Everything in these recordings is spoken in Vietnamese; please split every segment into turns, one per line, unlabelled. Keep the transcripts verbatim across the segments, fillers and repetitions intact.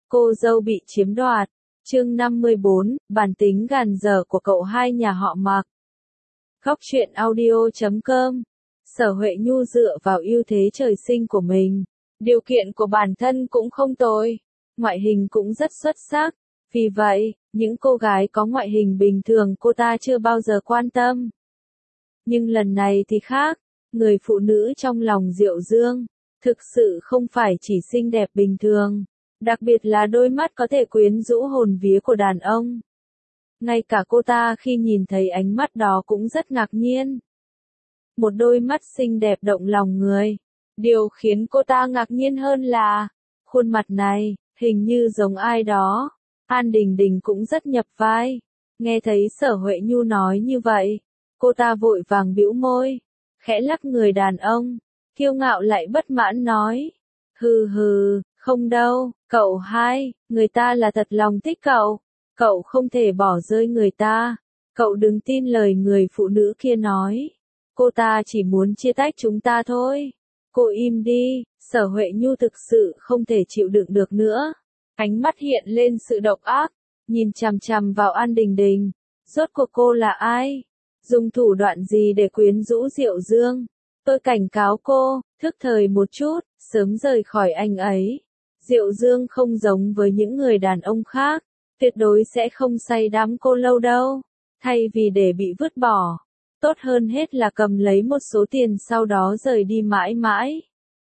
cô dâu bị chiếm đoạt. Chương năm mươi bốn, bản tính gàn dở của cậu hai nhà họ Mạc. Góc truyện audio chấm com. Sở Huệ Nhu dựa vào ưu thế trời sinh của mình, điều kiện của bản thân cũng không tồi, ngoại hình cũng rất xuất sắc. Vì vậy, những cô gái có ngoại hình bình thường cô ta chưa bao giờ quan tâm. Nhưng lần này thì khác, người phụ nữ trong lòng Diệu Dương, thực sự không phải chỉ xinh đẹp bình thường, đặc biệt là đôi mắt có thể quyến rũ hồn vía của đàn ông. Ngay cả cô ta khi nhìn thấy ánh mắt đó cũng rất ngạc nhiên. Một đôi mắt xinh đẹp động lòng người. Điều khiến cô ta ngạc nhiên hơn là, khuôn mặt này, hình như giống ai đó. An Đình Đình cũng rất nhập vai. Nghe thấy Sở Huệ Nhu nói như vậy, cô ta vội vàng bĩu môi, khẽ lắc người đàn ông, kiêu ngạo lại bất mãn nói. Hừ hừ, không đâu, cậu hai, người ta là thật lòng thích cậu. Cậu không thể bỏ rơi người ta. Cậu đừng tin lời người phụ nữ kia nói. Cô ta chỉ muốn chia tách chúng ta thôi. Cô im đi. Sở Huệ Nhu thực sự không thể chịu đựng được nữa. Ánh mắt hiện lên sự độc ác, nhìn chằm chằm vào An Đình Đình. Rốt cuộc cô là ai? Dùng thủ đoạn gì để quyến rũ Diệu Dương? Tôi cảnh cáo cô, thức thời một chút, sớm rời khỏi anh ấy. Diệu Dương không giống với những người đàn ông khác, tuyệt đối sẽ không say đắm cô lâu đâu. Thay vì để bị vứt bỏ, tốt hơn hết là cầm lấy một số tiền sau đó rời đi mãi mãi.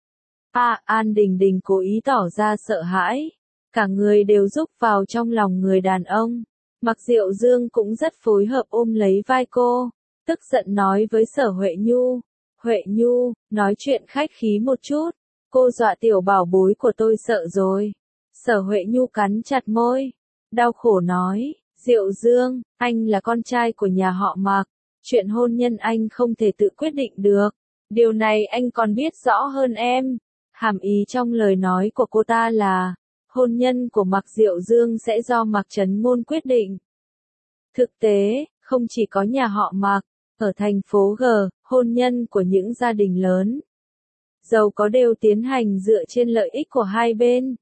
À, An Đình Đình cố ý tỏ ra sợ hãi. Cả người đều rúc vào trong lòng người đàn ông. Mặc Diệu Dương cũng rất phối hợp ôm lấy vai cô, tức giận nói với Sở Huệ Nhu. Huệ Nhu, nói chuyện khách khí một chút. Cô dọa tiểu bảo bối của tôi sợ rồi. Sở Huệ Nhu cắn chặt môi, đau khổ nói. Diệu Dương, anh là con trai của nhà họ Mạc. Chuyện hôn nhân anh không thể tự quyết định được. Điều này anh còn biết rõ hơn em. Hàm ý trong lời nói của cô ta là, hôn nhân của Mạc Diệu Dương sẽ do Mạc Trấn Ngôn quyết định. Thực tế, không chỉ có nhà họ Mạc, ở thành phố G, hôn nhân của những gia đình lớn, giàu có đều tiến hành dựa trên lợi ích của hai bên.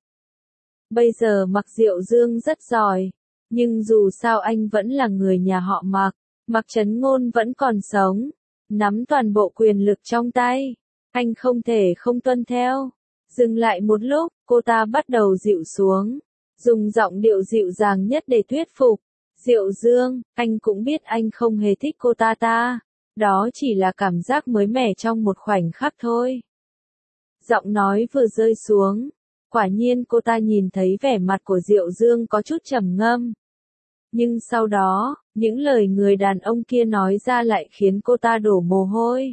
Bây giờ Mạc Diệu Dương rất giỏi, nhưng dù sao anh vẫn là người nhà họ Mạc, Mạc Trấn Ngôn vẫn còn sống, nắm toàn bộ quyền lực trong tay, anh không thể không tuân theo. Dừng lại một lúc, cô ta bắt đầu dịu xuống, dùng giọng điệu dịu dàng nhất để thuyết phục. Diệu Dương, anh cũng biết anh không hề thích cô ta ta, đó chỉ là cảm giác mới mẻ trong một khoảnh khắc thôi. Giọng nói vừa rơi xuống, quả nhiên cô ta nhìn thấy vẻ mặt của Diệu Dương có chút trầm ngâm. Nhưng sau đó, những lời người đàn ông kia nói ra lại khiến cô ta đổ mồ hôi.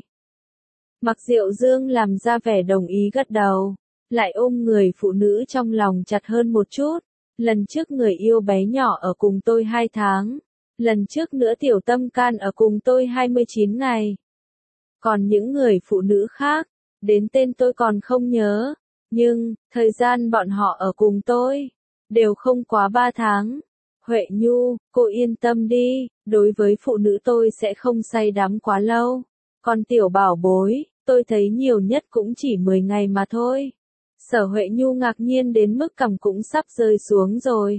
Mặc Diệu Dương làm ra vẻ đồng ý gật đầu, lại ôm người phụ nữ trong lòng chặt hơn một chút. Lần trước người yêu bé nhỏ ở cùng tôi hai tháng. Lần trước nữa Tiểu Tâm Can ở cùng tôi hai mươi chín ngày. Còn những người phụ nữ khác, đến tên tôi còn không nhớ. Nhưng, thời gian bọn họ ở cùng tôi, đều không quá ba tháng. Huệ Nhu, cô yên tâm đi, đối với phụ nữ tôi sẽ không say đắm quá lâu. Còn tiểu bảo bối, tôi thấy nhiều nhất cũng chỉ mười ngày mà thôi. Sở Huệ Nhu ngạc nhiên đến mức cằm cũng sắp rơi xuống rồi.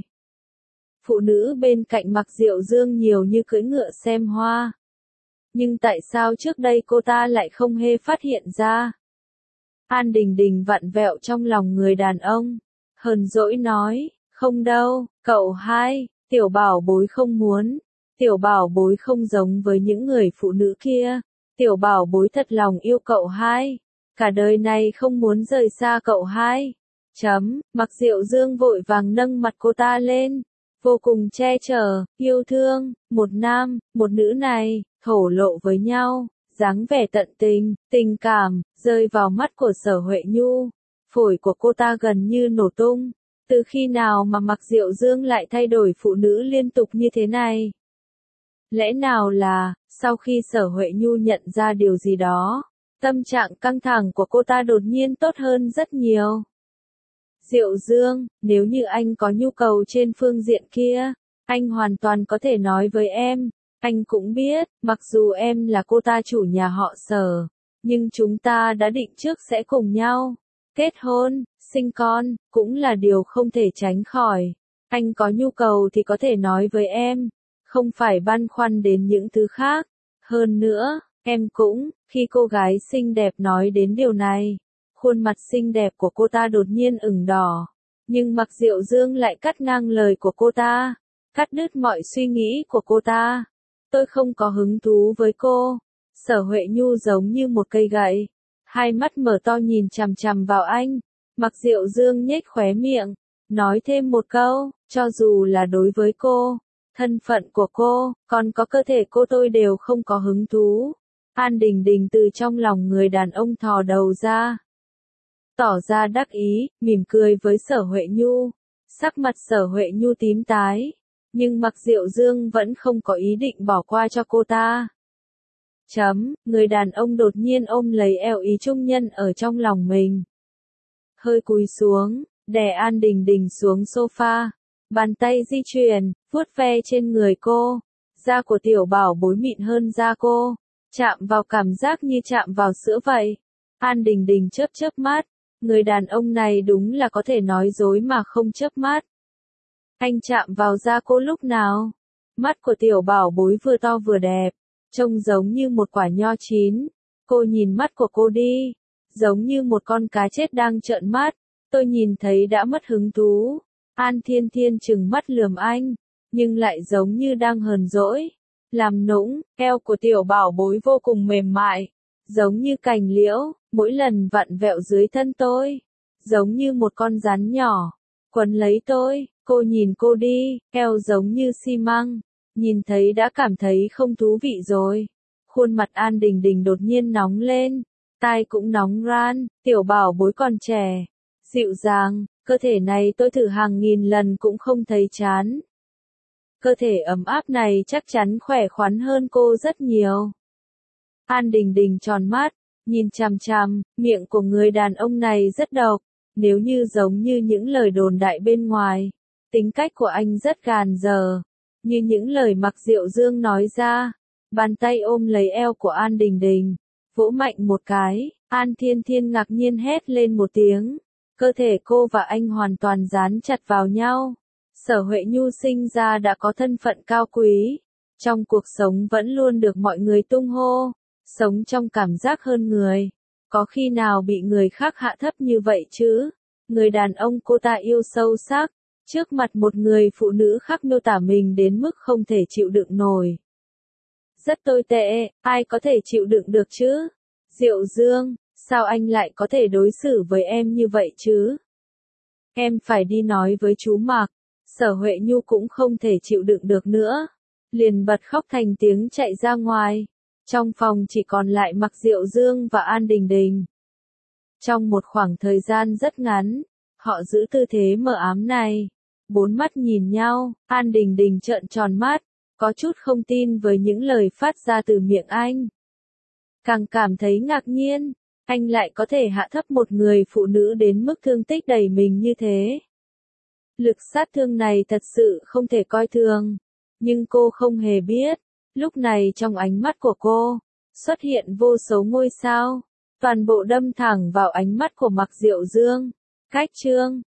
Phụ nữ bên cạnh Mạc Diệu Dương nhiều như cưỡi ngựa xem hoa. Nhưng tại sao trước đây cô ta lại không hề phát hiện ra? An Đình Đình vặn vẹo trong lòng người đàn ông, hờn dỗi nói, không đâu, cậu hai, tiểu bảo bối không muốn. Tiểu bảo bối không giống với những người phụ nữ kia. Tiểu bảo bối thật lòng yêu cậu hai. Cả đời này không muốn rời xa cậu hai. Chấm, Mạc Diệu Dương vội vàng nâng mặt cô ta lên, vô cùng che chở, yêu thương, một nam, một nữ này, thổ lộ với nhau, dáng vẻ tận tình, tình cảm, rơi vào mắt của Sở Huệ Nhu. Phổi của cô ta gần như nổ tung. Từ khi nào mà Mạc Diệu Dương lại thay đổi phụ nữ liên tục như thế này? Lẽ nào là, sau khi Sở Huệ Nhu nhận ra điều gì đó, tâm trạng căng thẳng của cô ta đột nhiên tốt hơn rất nhiều. Diệu Dương, nếu như anh có nhu cầu trên phương diện kia, anh hoàn toàn có thể nói với em. Anh cũng biết, mặc dù em là cô ta chủ nhà họ Sở, nhưng chúng ta đã định trước sẽ cùng nhau kết hôn. sinh con, cũng là điều không thể tránh khỏi. Anh có nhu cầu thì có thể nói với em, không phải băn khoăn đến những thứ khác. Hơn nữa, em cũng, khi cô gái xinh đẹp nói đến điều này, khuôn mặt xinh đẹp của cô ta đột nhiên ửng đỏ. Nhưng Mạc Diệu Dương lại cắt ngang lời của cô ta, cắt đứt mọi suy nghĩ của cô ta. Tôi không có hứng thú với cô. Sở Huệ Nhu giống như một cây gậy, hai mắt mở to nhìn chằm chằm vào anh. Mạc Diệu Dương nhếch khóe miệng, nói thêm một câu, cho dù là đối với cô, thân phận của cô, còn có cơ thể cô tôi đều không có hứng thú. An Đình Đình từ trong lòng người đàn ông thò đầu ra, tỏ ra đắc ý, mỉm cười với Sở Huệ Nhu. Sắc mặt Sở Huệ Nhu tím tái, nhưng Mạc Diệu Dương vẫn không có ý định bỏ qua cho cô ta. Chấm, người đàn ông đột nhiên ôm lấy eo Ý Trung Nhân ở trong lòng mình. Hơi cúi xuống, đè An Đình Đình xuống sofa, bàn tay di chuyển, vuốt ve trên người cô. Da của tiểu bảo bối mịn hơn da cô, chạm vào cảm giác như chạm vào sữa vậy. An Đình Đình chớp chớp mắt, người đàn ông này đúng là có thể nói dối mà không chớp mắt. Anh chạm vào da cô lúc nào? Mắt của tiểu bảo bối vừa to vừa đẹp, trông giống như một quả nho chín. Cô nhìn mắt của cô đi, giống như một con cá chết đang trợn mắt. Tôi nhìn thấy đã mất hứng thú. An Thiên Thiên trừng mắt lườm anh, nhưng lại giống như đang hờn dỗi. Làm nũng, eo của tiểu bảo bối vô cùng mềm mại, giống như cành liễu, mỗi lần vặn vẹo dưới thân tôi, giống như một con rắn nhỏ, quấn lấy tôi. Cô nhìn cô đi, eo giống như xi măng, nhìn thấy đã cảm thấy không thú vị rồi. Khuôn mặt An Đình Đình đột nhiên nóng lên, tai cũng nóng ran. Tiểu bảo bối còn trẻ, dịu dàng, cơ thể này tôi thử hàng nghìn lần cũng không thấy chán. Cơ thể ấm áp này chắc chắn khỏe khoắn hơn cô rất nhiều. An Đình Đình tròn mắt, nhìn chằm chằm, miệng của người đàn ông này rất độc. Nếu như giống như những lời đồn đại bên ngoài, tính cách của anh rất gàn dở, như những lời Mạc Diệu Dương nói ra. Bàn tay ôm lấy eo của An Đình Đình, vỗ mạnh một cái. An Thiên Thiên ngạc nhiên hét lên một tiếng. Cơ thể cô và anh hoàn toàn dán chặt vào nhau. Sở Huệ Nhu sinh ra đã có thân phận cao quý, trong cuộc sống vẫn luôn được mọi người tung hô, sống trong cảm giác hơn người. Có khi nào bị người khác hạ thấp như vậy chứ? Người đàn ông cô ta yêu sâu sắc, trước mặt một người phụ nữ khác miêu tả mình đến mức không thể chịu đựng nổi. Rất tồi tệ, ai có thể chịu đựng được chứ? Diệu Dương, sao anh lại có thể đối xử với em như vậy chứ? Em phải đi nói với chú Mạc. Sở Huệ Nhu cũng không thể chịu đựng được nữa, liền bật khóc thành tiếng chạy ra ngoài. Trong phòng chỉ còn lại Mạc Diệu Dương và An Đình Đình. Trong một khoảng thời gian rất ngắn, họ giữ tư thế mờ ám này, bốn mắt nhìn nhau. An Đình Đình trợn tròn mắt, có chút không tin với những lời phát ra từ miệng anh. Càng cảm thấy ngạc nhiên, anh lại có thể hạ thấp một người phụ nữ đến mức thương tích đầy mình như thế. Lực sát thương này thật sự không thể coi thường, nhưng cô không hề biết, lúc này trong ánh mắt của cô, xuất hiện vô số ngôi sao, toàn bộ đâm thẳng vào ánh mắt của Mạc Diệu Dương. Cách chương